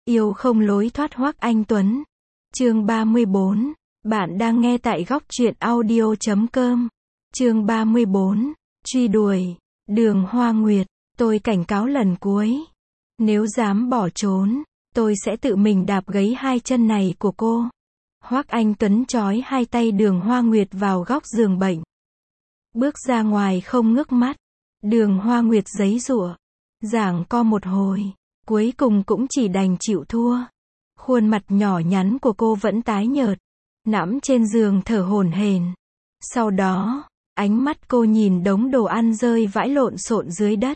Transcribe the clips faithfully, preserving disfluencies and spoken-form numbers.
Yêu không lối thoát Hoắc Anh Tuấn. Chương ba mươi bốn. Bạn đang nghe tại góc truyện audio chấm com. Chương ba mươi bốn. Truy đuổi. Đường Hoa Nguyệt, tôi cảnh cáo lần cuối. Nếu dám bỏ trốn, tôi sẽ tự mình đạp gãy hai chân này của cô. Hoắc Anh Tuấn trói hai tay Đường Hoa Nguyệt vào góc giường bệnh. Bước ra ngoài không ngước mắt. Đường Hoa Nguyệt giãy giụa, giảng co một hồi, cuối cùng cũng chỉ đành chịu thua. Khuôn mặt nhỏ nhắn của cô vẫn tái nhợt, nằm trên giường thở hổn hển. Sau đó, ánh mắt cô nhìn đống đồ ăn rơi vãi lộn xộn dưới đất.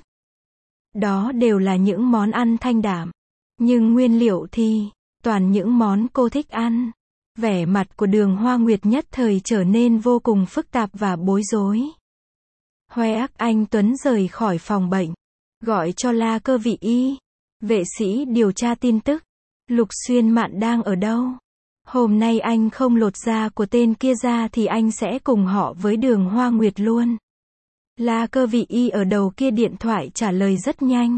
Đó đều là những món ăn thanh đạm, nhưng nguyên liệu thì toàn những món cô thích ăn. Vẻ mặt của Đường Hoa Nguyệt nhất thời trở nên vô cùng phức tạp và bối rối. Hoắc Anh Tuấn rời khỏi phòng bệnh, gọi cho La Cơ Vị Y, vệ sĩ điều tra tin tức. Lục Xuyên Mạn đang ở đâu? Hôm nay anh không lột da của tên kia ra thì anh sẽ cùng họ với Đường Hoa Nguyệt luôn. La Cơ Vị Y ở đầu kia điện thoại trả lời rất nhanh.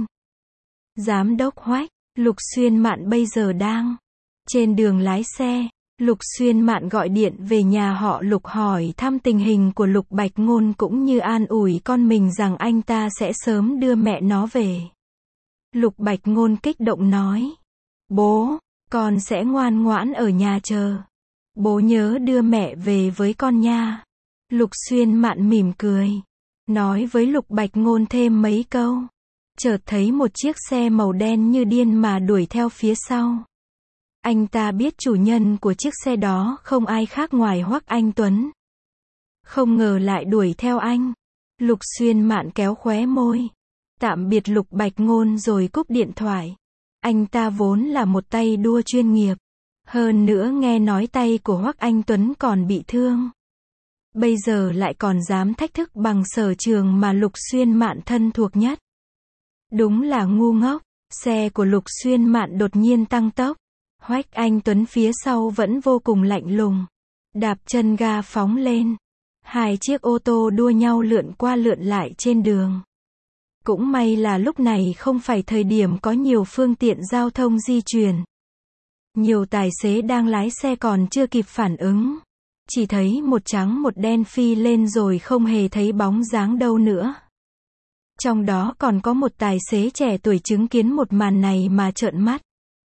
Giám đốc Hoắc, Lục Xuyên Mạn bây giờ đang trên đường lái xe. Lục Xuyên Mạn gọi điện về nhà họ Lục hỏi thăm tình hình của Lục Bạch Ngôn cũng như an ủi con mình rằng anh ta sẽ sớm đưa mẹ nó về. Lục Bạch Ngôn kích động nói. Bố, con sẽ ngoan ngoãn ở nhà chờ. Bố nhớ đưa mẹ về với con nha. Lục Xuyên Mạn mỉm cười, nói với Lục Bạch Ngôn thêm mấy câu. Chợt thấy một chiếc xe màu đen như điên mà đuổi theo phía sau. Anh ta biết chủ nhân của chiếc xe đó không ai khác ngoài Hoắc Anh Tuấn. Không ngờ lại đuổi theo anh. Lục Xuyên Mạn kéo khóe môi, tạm biệt Lục Bạch Ngôn rồi cúp điện thoại. Anh ta vốn là một tay đua chuyên nghiệp, hơn nữa nghe nói tay của Hoắc Anh Tuấn còn bị thương. Bây giờ lại còn dám thách thức bằng sở trường mà Lục Xuyên Mạn thân thuộc nhất. Đúng là ngu ngốc. Xe của Lục Xuyên Mạn đột nhiên tăng tốc. Hoắc Anh Tuấn phía sau vẫn vô cùng lạnh lùng, đạp chân ga phóng lên. Hai chiếc ô tô đua nhau lượn qua lượn lại trên đường. Cũng may là lúc này không phải thời điểm có nhiều phương tiện giao thông di chuyển. Nhiều tài xế đang lái xe còn chưa kịp phản ứng, chỉ thấy một trắng một đen phi lên rồi không hề thấy bóng dáng đâu nữa. Trong đó còn có một tài xế trẻ tuổi chứng kiến một màn này mà trợn mắt,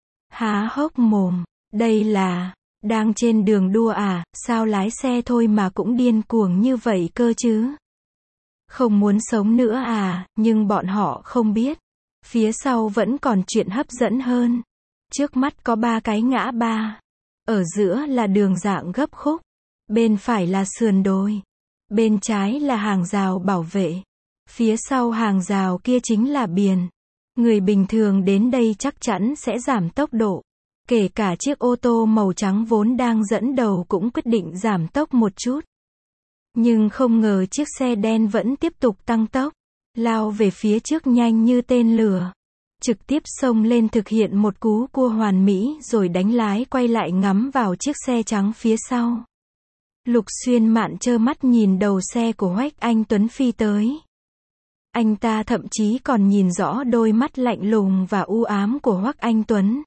há hốc mồm. Đây là đang trên đường đua à, sao lái xe thôi mà cũng điên cuồng như vậy cơ chứ? Không muốn sống nữa à? Nhưng bọn họ không biết, phía sau vẫn còn chuyện hấp dẫn hơn. Trước mắt có ba cái ngã ba, ở giữa là đường dạng gấp khúc, bên phải là sườn đồi, bên trái là hàng rào bảo vệ, phía sau hàng rào kia chính là biển. Người bình thường đến đây chắc chắn sẽ giảm tốc độ. Kể cả chiếc ô tô màu trắng vốn đang dẫn đầu cũng quyết định giảm tốc một chút. Nhưng không ngờ chiếc xe đen vẫn tiếp tục tăng tốc, lao về phía trước nhanh như tên lửa. Trực tiếp xông lên thực hiện một cú cua hoàn mỹ rồi đánh lái quay lại ngắm vào chiếc xe trắng phía sau. Lục Xuyên Mạn trơ mắt nhìn đầu xe của Hoắc Anh Tuấn phi tới. Anh ta thậm chí còn nhìn rõ đôi mắt lạnh lùng và u ám của Hoắc Anh Tuấn.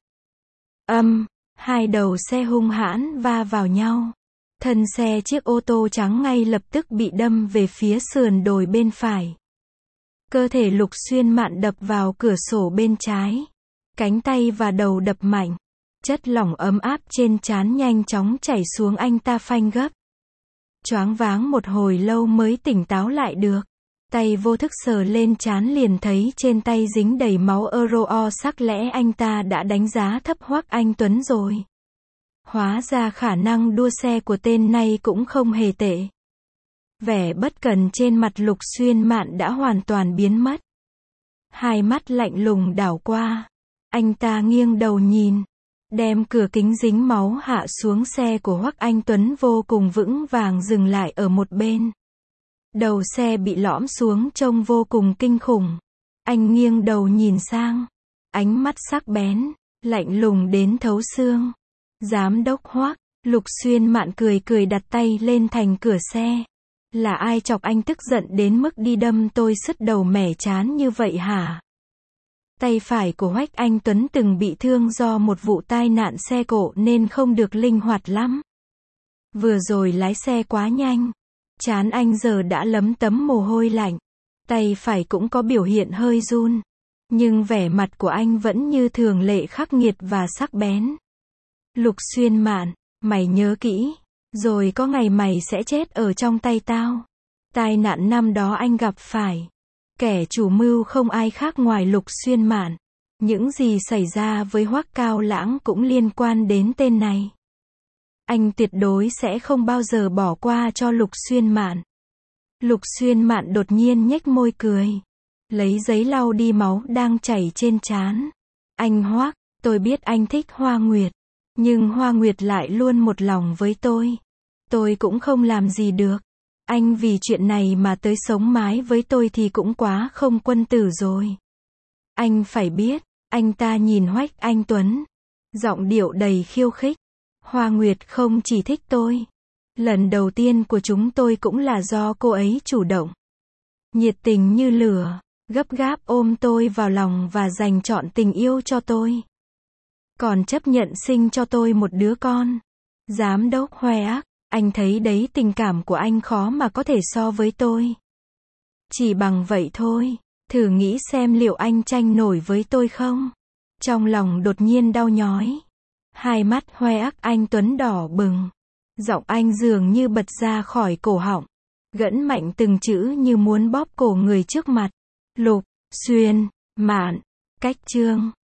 Âm, hai đầu xe hung hãn va vào nhau. Thân xe chiếc ô tô trắng ngay lập tức bị đâm về phía sườn đồi bên phải. Cơ thể Lục Xuyên Mạn đập vào cửa sổ bên trái. Cánh tay và đầu đập mạnh. Chất lỏng ấm áp trên trán nhanh chóng chảy xuống anh ta phanh gấp. Choáng váng một hồi lâu mới tỉnh táo lại được. Tay vô thức sờ lên trán liền thấy trên tay dính đầy máu euro, sắc lẽ anh ta đã đánh giá thấp Hoắc Anh Tuấn rồi. Hóa ra khả năng đua xe của tên này cũng không hề tệ. Vẻ bất cần trên mặt Lục Xuyên Mạn đã hoàn toàn biến mất. Hai mắt lạnh lùng đảo qua. Anh ta nghiêng đầu nhìn, đem cửa kính dính máu hạ xuống. Xe của Hoắc Anh Tuấn vô cùng vững vàng dừng lại ở một bên. Đầu xe bị lõm xuống trông vô cùng kinh khủng. Anh nghiêng đầu nhìn sang, ánh mắt sắc bén, lạnh lùng đến thấu xương. Giám đốc Hoắc, Lục Xuyên Mạn cười cười đặt tay lên thành cửa xe. Là ai chọc anh tức giận đến mức đi đâm tôi sứt đầu mẻ chán như vậy hả? Tay phải của Hoắc Anh Tuấn từng bị thương do một vụ tai nạn xe cộ nên không được linh hoạt lắm. Vừa rồi lái xe quá nhanh. Trán anh giờ đã lấm tấm mồ hôi lạnh. Tay phải cũng có biểu hiện hơi run. Nhưng vẻ mặt của anh vẫn như thường lệ khắc nghiệt và sắc bén. Lục Xuyên Mạn, mày nhớ kỹ. Rồi có ngày mày sẽ chết ở trong tay tao. Tai nạn năm đó anh gặp phải. Kẻ chủ mưu không ai khác ngoài Lục Xuyên Mạn. Những gì xảy ra với Hoắc Cao Lãng cũng liên quan đến tên này. Anh tuyệt đối sẽ không bao giờ bỏ qua cho Lục Xuyên Mạn. Lục Xuyên Mạn đột nhiên nhếch môi cười. Lấy giấy lau đi máu đang chảy trên trán. Anh Hoắc, tôi biết anh thích Hoa Nguyệt. Nhưng Hoa Nguyệt lại luôn một lòng với tôi. Tôi cũng không làm gì được. Anh vì chuyện này mà tới sống mái với tôi thì cũng quá không quân tử rồi. Anh phải biết, anh ta nhìn Hoắc Anh Tuấn. Giọng điệu đầy khiêu khích. Hoa Nguyệt không chỉ thích tôi. Lần đầu tiên của chúng tôi cũng là do cô ấy chủ động. Nhiệt tình như lửa, gấp gáp ôm tôi vào lòng và dành trọn tình yêu cho tôi. Còn chấp nhận sinh cho tôi một đứa con. Giám đốc Hoắc, anh thấy đấy, tình cảm của anh khó mà có thể so với tôi. Chỉ bằng vậy thôi, thử nghĩ xem liệu anh tranh nổi với tôi không? Trong lòng đột nhiên đau nhói. Hai mắt Hoắc Anh Tuấn đỏ bừng. Giọng anh dường như bật ra khỏi cổ họng. Gẫn mạnh từng chữ như muốn bóp cổ người trước mặt. Lục Xuyên Mạn. Cách chương